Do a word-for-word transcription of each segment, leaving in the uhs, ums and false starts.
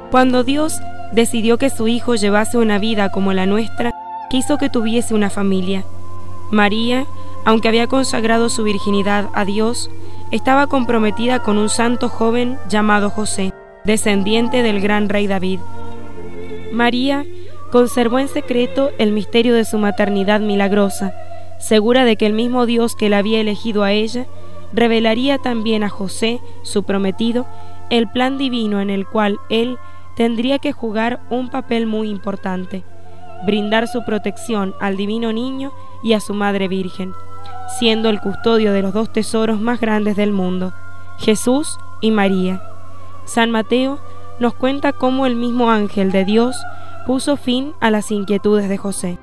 Cuando Dios decidió que su Hijo llevase una vida como la nuestra, quiso que tuviese una familia. María, aunque había consagrado su virginidad a Dios, estaba comprometida con un santo joven llamado José, descendiente del gran rey David. María conservó en secreto el misterio de su maternidad milagrosa, segura de que el mismo Dios que la había elegido a ella, revelaría también a José, su prometido, el plan divino en el cual él tendría que jugar un papel muy importante: brindar su protección al divino niño y a su madre virgen, siendo el custodio de los dos tesoros más grandes del mundo, Jesús y María. San Mateo nos cuenta cómo el mismo ángel de Dios puso fin a las inquietudes de José.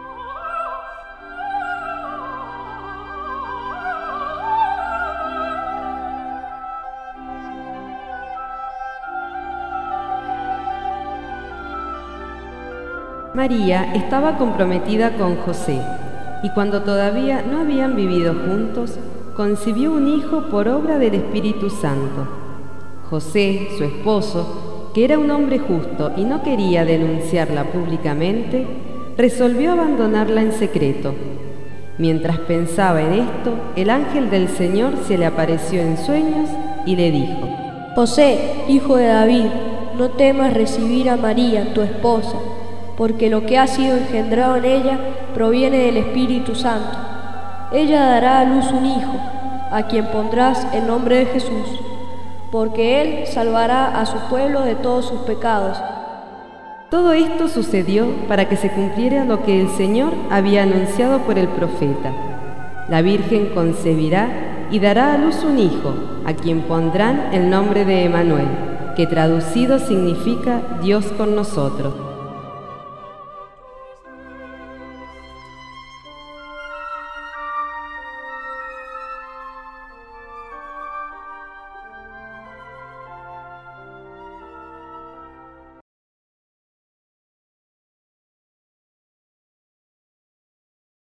María estaba comprometida con José, y cuando todavía no habían vivido juntos, concibió un hijo por obra del Espíritu Santo. José, su esposo, que era un hombre justo y no quería denunciarla públicamente, resolvió abandonarla en secreto. Mientras pensaba en esto, el ángel del Señor se le apareció en sueños y le dijo: José, hijo de David, no temas recibir a María, tu esposa, porque lo que ha sido engendrado en ella proviene del Espíritu Santo. Ella dará a luz un hijo, a quien pondrás el nombre de Jesús, porque él salvará a su pueblo de todos sus pecados. Todo esto sucedió para que se cumpliera lo que el Señor había anunciado por el profeta: la Virgen concebirá y dará a luz un hijo, a quien pondrán el nombre de Emmanuel, que traducido significa Dios con nosotros.